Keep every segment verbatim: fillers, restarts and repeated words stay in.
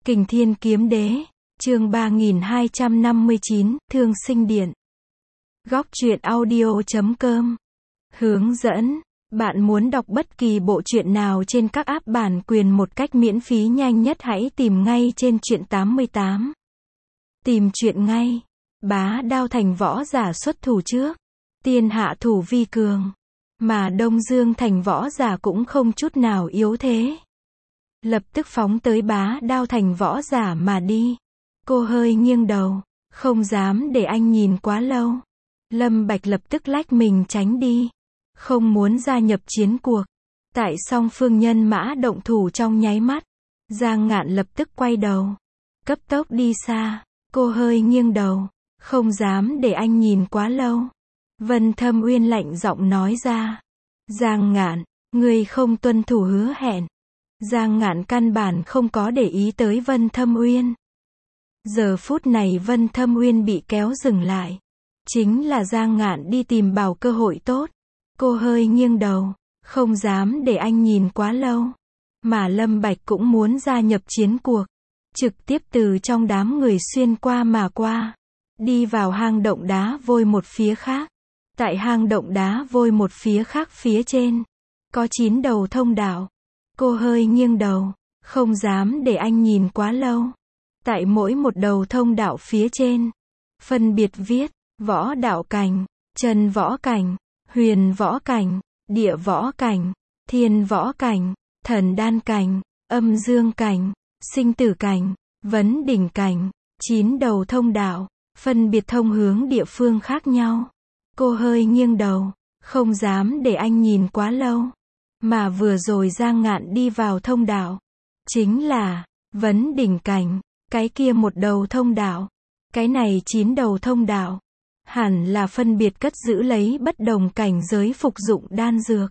Kình Thiên Kiếm Đế, chương ba nghìn hai trăm năm mươi chín, Thương Sinh Điện. Góc truyện audio chấm com. Hướng dẫn. Bạn muốn đọc bất kỳ bộ truyện nào trên các app bản quyền một cách miễn phí nhanh nhất, hãy tìm ngay trên truyện tám mươi tám. Tìm truyện ngay. Bá Đao thành võ giả xuất thủ trước. Tiên hạ thủ vi cường. Mà Đông Dương thành võ giả cũng không chút nào yếu thế. Lập tức phóng tới Bá Đao thành võ giả mà đi. Cô hơi nghiêng đầu, không dám để anh nhìn quá lâu. Lâm Bạch lập tức lách mình tránh đi, không muốn gia nhập chiến cuộc. Tại song phương nhân mã động thủ trong nháy mắt, Giang Ngạn lập tức quay đầu, cấp tốc đi xa. Cô hơi nghiêng đầu, không dám để anh nhìn quá lâu. Vân Thâm Uyên lạnh giọng nói ra. Giang Ngạn, ngươi không tuân thủ hứa hẹn. Giang Ngạn căn bản không có để ý tới Vân Thâm Uyên. Giờ phút này Vân Thâm Uyên bị kéo dừng lại. Chính là Giang Ngạn đi tìm bảo cơ hội tốt. Cô hơi nghiêng đầu, không dám để anh nhìn quá lâu. Mà Lâm Bạch cũng muốn gia nhập chiến cuộc. Trực tiếp từ trong đám người xuyên qua mà qua. Đi vào hang động đá vôi một phía khác. Tại hang động đá vôi một phía khác phía trên, có chín đầu thông đạo. Cô hơi nghiêng đầu, không dám để anh nhìn quá lâu. Tại mỗi một đầu thông đạo phía trên, phân biệt viết, võ đạo cảnh, chân võ cảnh, huyền võ cảnh, địa võ cảnh, thiên võ cảnh, thần đan cảnh, âm dương cảnh, sinh tử cảnh, vấn đỉnh cảnh. Chín đầu thông đạo, phân biệt thông hướng địa phương khác nhau. Cô hơi nghiêng đầu, không dám để anh nhìn quá lâu. Mà vừa rồi Giang Ngạn đi vào thông đạo, chính là vấn đỉnh cảnh. Cái kia một đầu thông đạo, cái này chín đầu thông đạo, hẳn là phân biệt cất giữ lấy bất đồng cảnh giới phục dụng đan dược.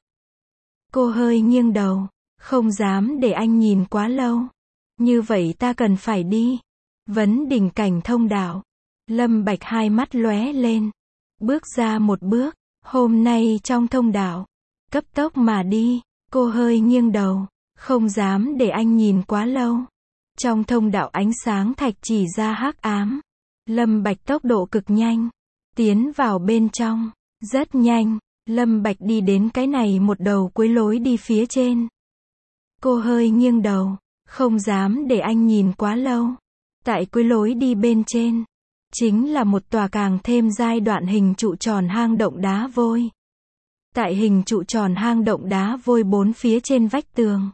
Cô hơi nghiêng đầu, không dám để anh nhìn quá lâu. Như vậy ta cần phải đi. Vấn đỉnh cảnh thông đạo. Lâm Bạch hai mắt lóe lên, bước ra một bước. Hôm nay trong thông đạo, cấp tốc mà đi. Cô hơi nghiêng đầu, không dám để anh nhìn quá lâu. Trong thông đạo ánh sáng thạch chỉ ra hắc ám. Lâm Bạch tốc độ cực nhanh, tiến vào bên trong. Rất nhanh, Lâm Bạch đi đến cái này một đầu cuối lối đi phía trên. Cô hơi nghiêng đầu, không dám để anh nhìn quá lâu. Tại cuối lối đi bên trên, chính là một tòa càng thêm giai đoạn hình trụ tròn hang động đá vôi. Tại hình trụ tròn hang động đá vôi bốn phía trên vách tường,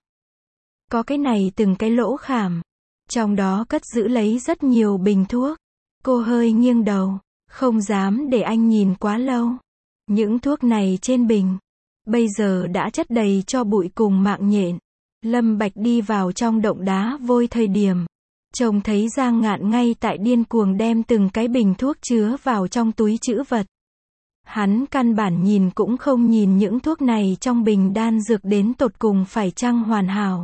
có cái này từng cái lỗ khảm. Trong đó cất giữ lấy rất nhiều bình thuốc. Cô hơi nghiêng đầu, không dám để anh nhìn quá lâu. Những thuốc này trên bình, bây giờ đã chất đầy cho bụi cùng mạng nhện. Lâm Bạch đi vào trong động đá vôi thời điểm, trông thấy Giang Ngạn ngay tại điên cuồng đem từng cái bình thuốc chứa vào trong túi trữ vật. Hắn căn bản nhìn cũng không nhìn những thuốc này trong bình đan dược đến tột cùng phải chăng hoàn hảo.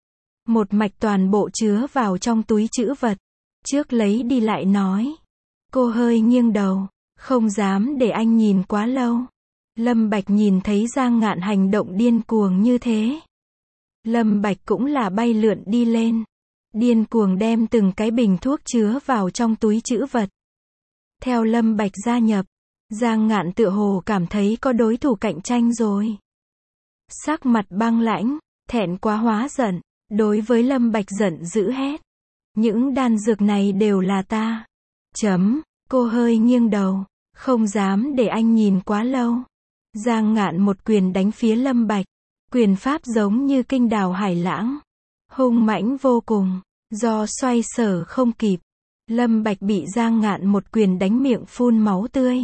Một mạch toàn bộ chứa vào trong túi trữ vật. Trước lấy đi lại nói. Cô hơi nghiêng đầu, không dám để anh nhìn quá lâu. Lâm Bạch nhìn thấy Giang Ngạn hành động điên cuồng như thế. Lâm Bạch cũng là bay lượn đi lên. Điên cuồng đem từng cái bình thuốc chứa vào trong túi trữ vật. Theo Lâm Bạch gia nhập, Giang Ngạn tựa hồ cảm thấy có đối thủ cạnh tranh rồi. Sắc mặt băng lãnh, thẹn quá hóa giận. Đối với Lâm Bạch giận dữ hét. Những đan dược này đều là ta. Chấm. Cô hơi nghiêng đầu, không dám để anh nhìn quá lâu. Giang Ngạn một quyền đánh phía Lâm Bạch. Quyền pháp giống như kinh đào hải lãng, hung mãnh vô cùng. Do xoay sở không kịp, Lâm Bạch bị Giang Ngạn một quyền đánh miệng phun máu tươi.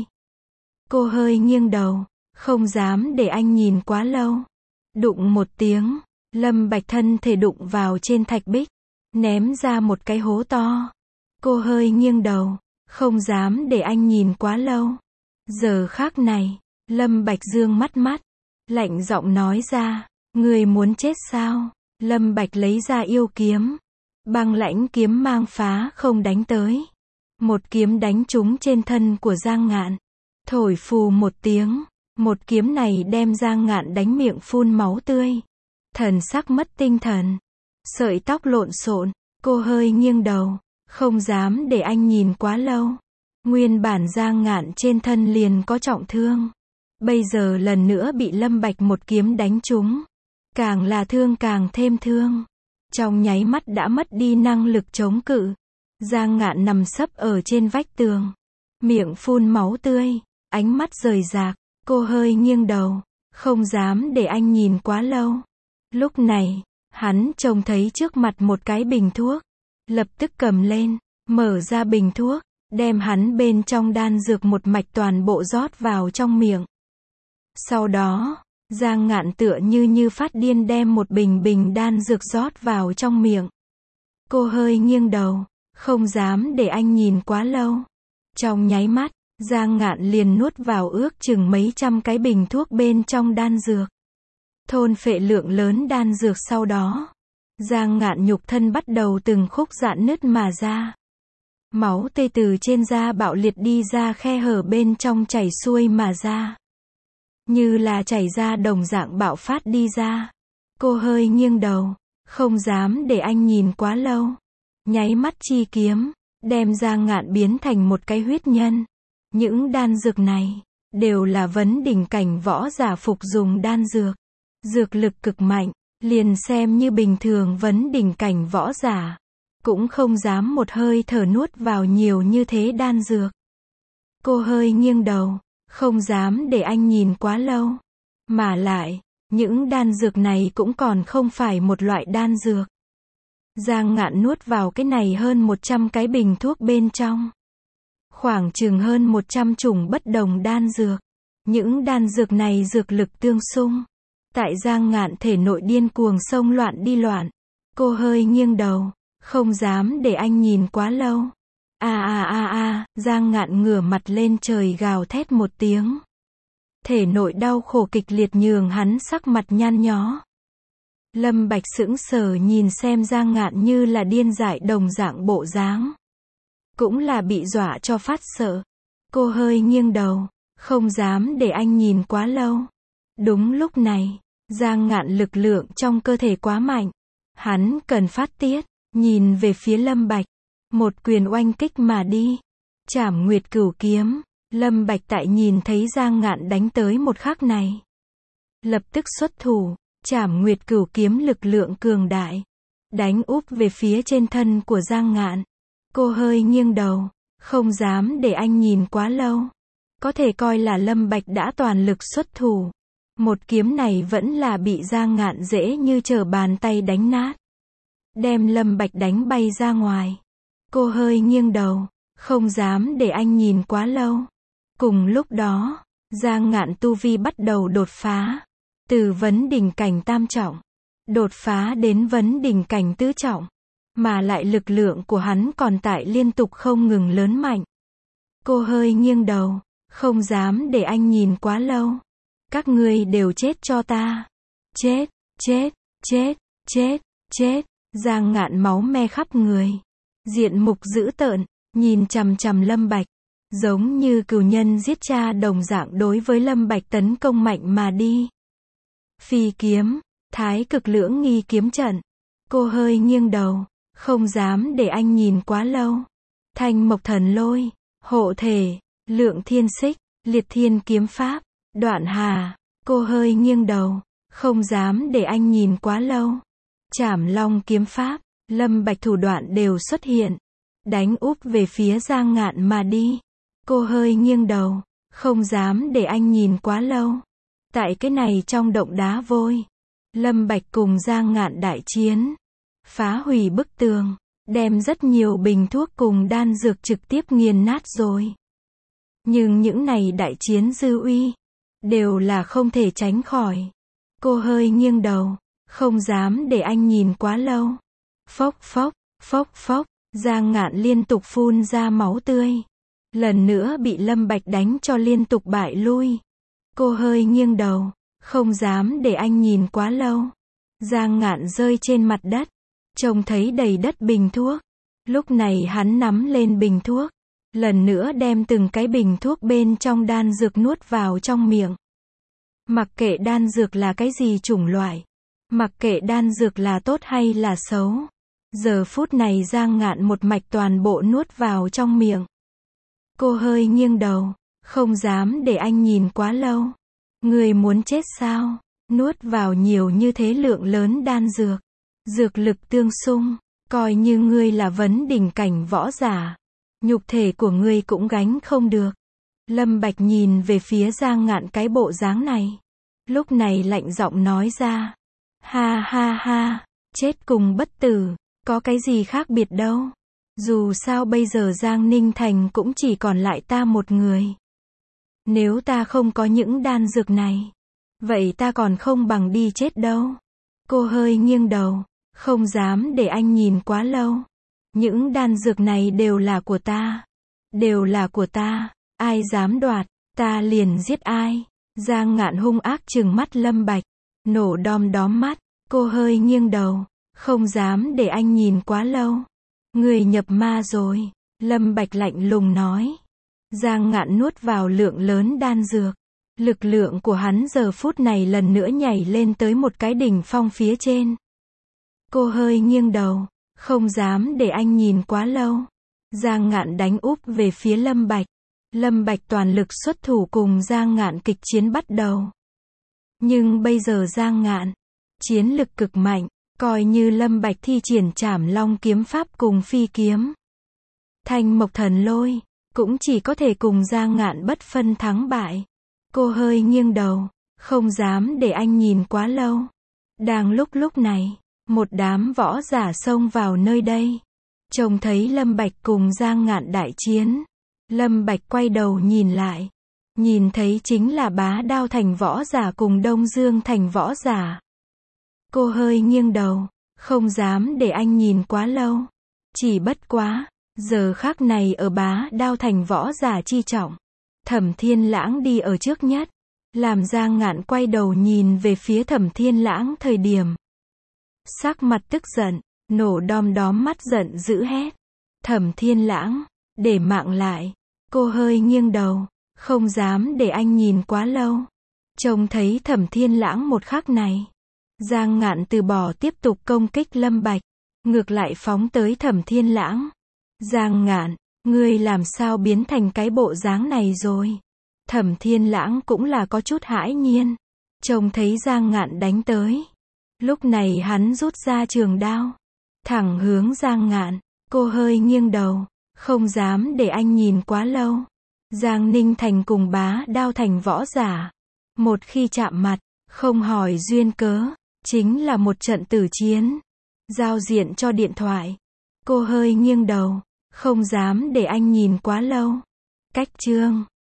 Cô hơi nghiêng đầu, không dám để anh nhìn quá lâu. Đụng một tiếng, Lâm Bạch thân thể đụng vào trên thạch bích, ném ra một cái hố to. Cô hơi nghiêng đầu, không dám để anh nhìn quá lâu. Giờ khắc này, Lâm Bạch dương mắt mắt, lạnh giọng nói ra, người muốn chết sao? Lâm Bạch lấy ra yêu kiếm, băng lãnh kiếm mang phá không đánh tới. Một kiếm đánh trúng trên thân của Giang Ngạn, thổi phù một tiếng, một kiếm này đem Giang Ngạn đánh miệng phun máu tươi. Thần sắc mất tinh thần, sợi tóc lộn xộn, Cô hơi nghiêng đầu, không dám để anh nhìn quá lâu. Nguyên bản Giang Ngạn trên thân liền có trọng thương. Bây giờ lần nữa bị Lâm Bạch một kiếm đánh trúng. Càng là thương càng thêm thương. Trong nháy mắt đã mất đi năng lực chống cự. Giang Ngạn nằm sấp ở trên vách tường. Miệng phun máu tươi, ánh mắt rời rạc. Cô hơi nghiêng đầu, không dám để anh nhìn quá lâu. Lúc này, hắn trông thấy trước mặt một cái bình thuốc. Lập tức cầm lên, mở ra bình thuốc, đem hắn bên trong đan dược một mạch toàn bộ rót vào trong miệng. Sau đó, Giang Ngạn tựa như như phát điên đem một bình bình đan dược rót vào trong miệng. Cô hơi nghiêng đầu, không dám để anh nhìn quá lâu. Trong nháy mắt, Giang Ngạn liền nuốt vào ước chừng mấy trăm cái bình thuốc bên trong đan dược. Thôn phệ lượng lớn đan dược sau đó. Giang Ngạn nhục thân bắt đầu từng khúc rạn nứt mà ra. Máu tươi từ trên da bạo liệt đi ra khe hở bên trong chảy xuôi mà ra. Như là chảy ra đồng dạng bạo phát đi ra. Cô hơi nghiêng đầu, không dám để anh nhìn quá lâu. Nháy mắt chi kiếm, đem Giang Ngạn biến thành một cái huyết nhân. Những đan dược này, đều là vấn đỉnh cảnh võ giả phục dùng đan dược. Dược lực cực mạnh, liền xem như bình thường vấn đỉnh cảnh võ giả. Cũng không dám một hơi thở nuốt vào nhiều như thế đan dược. Cô hơi nghiêng đầu, không dám để anh nhìn quá lâu. Mà lại, những đan dược này cũng còn không phải một loại đan dược. Giang Ngạn nuốt vào cái này hơn một trăm cái bình thuốc bên trong. Khoảng chừng hơn một trăm chủng bất đồng đan dược. Những đan dược này dược lực tương xung. Tại Giang Ngạn thể nội điên cuồng xông loạn đi loạn. Cô hơi nghiêng đầu, không dám để anh nhìn quá lâu. A a a a, Giang Ngạn ngửa mặt lên trời gào thét một tiếng. Thể nội đau khổ kịch liệt nhường hắn sắc mặt nhăn nhó. Lâm Bạch sững sờ nhìn xem Giang Ngạn như là điên dại đồng dạng bộ dáng. Cũng là bị dọa cho phát sợ. Cô hơi nghiêng đầu, không dám để anh nhìn quá lâu. Đúng lúc này, Giang Ngạn lực lượng trong cơ thể quá mạnh. Hắn cần phát tiết, nhìn về phía Lâm Bạch. Một quyền oanh kích mà đi. Trảm Nguyệt Cửu Kiếm. Lâm Bạch tại nhìn thấy Giang Ngạn đánh tới một khắc này. Lập tức xuất thủ. Trảm Nguyệt Cửu Kiếm lực lượng cường đại. Đánh úp về phía trên thân của Giang Ngạn. Cô hơi nghiêng đầu, không dám để anh nhìn quá lâu. Có thể coi là Lâm Bạch đã toàn lực xuất thủ. Một kiếm này vẫn là bị Giang Ngạn dễ như trở bàn tay đánh nát. Đem Lâm Bạch đánh bay ra ngoài. Cô hơi nghiêng đầu, không dám để anh nhìn quá lâu. Cùng lúc đó, Giang Ngạn tu vi bắt đầu đột phá. Từ vấn đỉnh cảnh tam trọng, đột phá đến vấn đỉnh cảnh tứ trọng. Mà lại lực lượng của hắn còn tại liên tục không ngừng lớn mạnh. Cô hơi nghiêng đầu, không dám để anh nhìn quá lâu. Các ngươi đều chết cho ta. Chết, chết, chết, chết, chết. Giang Ngạn máu me khắp người. Diện mục dữ tợn, nhìn chằm chằm Lâm Bạch. Giống như cừu nhân giết cha đồng dạng đối với Lâm Bạch tấn công mạnh mà đi. Phi kiếm, thái cực lưỡng nghi kiếm trận. Cô hơi nghiêng đầu, không dám để anh nhìn quá lâu. Thanh mộc thần lôi, hộ thể, lượng thiên xích, liệt thiên kiếm pháp, đoạn hà. Cô hơi nghiêng đầu, không dám để anh nhìn quá lâu. Trảm long kiếm pháp, Lâm Bạch thủ đoạn đều xuất hiện. Đánh úp về phía Giang Ngạn mà đi. Cô hơi nghiêng đầu, không dám để anh nhìn quá lâu. Tại cái này trong động đá vôi, Lâm Bạch cùng Giang Ngạn đại chiến. Phá hủy bức tường, đem rất nhiều bình thuốc cùng đan dược trực tiếp nghiền nát rồi. Nhưng những này đại chiến dư uy, đều là không thể tránh khỏi. Cô hơi nghiêng đầu, không dám để anh nhìn quá lâu. Phốc phốc, phốc phốc, Giang Ngạn liên tục phun ra máu tươi. Lần nữa bị Lâm Bạch đánh cho liên tục bại lui. Cô hơi nghiêng đầu, không dám để anh nhìn quá lâu. Giang Ngạn rơi trên mặt đất, trông thấy đầy đất bình thuốc. Lúc này hắn nắm lên bình thuốc, lần nữa đem từng cái bình thuốc bên trong đan dược nuốt vào trong miệng. Mặc kệ đan dược là cái gì chủng loại, mặc kệ đan dược là tốt hay là xấu, Giờ phút này Giang Ngạn một mạch toàn bộ nuốt vào trong miệng. Cô hơi nghiêng đầu, không dám để anh nhìn quá lâu. Người muốn chết sao? Nuốt vào nhiều như thế lượng lớn đan dược. Dược lực tương xung, coi như ngươi là vấn đỉnh cảnh võ giả. Nhục thể của ngươi cũng gánh không được. Lâm Bạch nhìn về phía Giang Ngạn cái bộ dáng này. Lúc này lạnh giọng nói ra. Ha ha ha, chết cùng bất tử, có cái gì khác biệt đâu. Dù sao bây giờ Giang Ninh Thành cũng chỉ còn lại ta một người. Nếu ta không có những đan dược này, vậy ta còn không bằng đi chết đâu. Cô hơi nghiêng đầu, không dám để anh nhìn quá lâu. Những đan dược này đều là của ta. Đều là của ta, ai dám đoạt, ta liền giết ai. Giang Ngạn hung ác trừng mắt Lâm Bạch, nổ đom đóm mắt. Cô hơi nghiêng đầu, không dám để anh nhìn quá lâu. Người nhập ma rồi, Lâm Bạch lạnh lùng nói. Giang Ngạn nuốt vào lượng lớn đan dược. Lực lượng của hắn giờ phút này lần nữa nhảy lên tới một cái đỉnh phong phía trên. Cô hơi nghiêng đầu, không dám để anh nhìn quá lâu. Giang Ngạn đánh úp về phía Lâm Bạch. Lâm Bạch toàn lực xuất thủ cùng Giang Ngạn kịch chiến bắt đầu. Nhưng bây giờ Giang Ngạn, chiến lực cực mạnh, coi như Lâm Bạch thi triển Trảm Long kiếm pháp cùng phi kiếm. Thanh Mộc Thần Lôi, cũng chỉ có thể cùng Giang Ngạn bất phân thắng bại. Cô hơi nghiêng đầu, không dám để anh nhìn quá lâu. Đang lúc lúc này, một đám võ giả xông vào nơi đây. Trông thấy Lâm Bạch cùng Giang Ngạn đại chiến. Lâm Bạch quay đầu nhìn lại. Nhìn thấy chính là Bá Đao Thành võ giả cùng Đông Dương Thành võ giả. Cô hơi nghiêng đầu, không dám để anh nhìn quá lâu. Chỉ bất quá, giờ khắc này ở Bá Đao Thành võ giả chi trọng. Thẩm Thiên Lãng đi ở trước nhất. Làm Giang Ngạn quay đầu nhìn về phía Thẩm Thiên Lãng thời điểm. Sắc mặt tức giận, nổ đom đóm mắt giận dữ hét. Thẩm Thiên Lãng, để mạng lại. Cô hơi nghiêng đầu, không dám để anh nhìn quá lâu. Trông thấy Thẩm Thiên Lãng một khắc này. Giang Ngạn từ bỏ tiếp tục công kích Lâm Bạch. Ngược lại phóng tới Thẩm Thiên Lãng. Giang Ngạn, ngươi làm sao biến thành cái bộ dáng này rồi? Thẩm Thiên Lãng cũng là có chút hãi nhiên. Trông thấy Giang Ngạn đánh tới. Lúc này hắn rút ra trường đao. Thẳng hướng Giang Ngạn. Cô hơi nghiêng đầu. Không dám để anh nhìn quá lâu. Giang Ninh Thành cùng Bá Đao Thành võ giả. Một khi chạm mặt, không hỏi duyên cớ, chính là một trận tử chiến. Giao diện cho điện thoại. Cô hơi nghiêng đầu. Không dám để anh nhìn quá lâu. Cách chương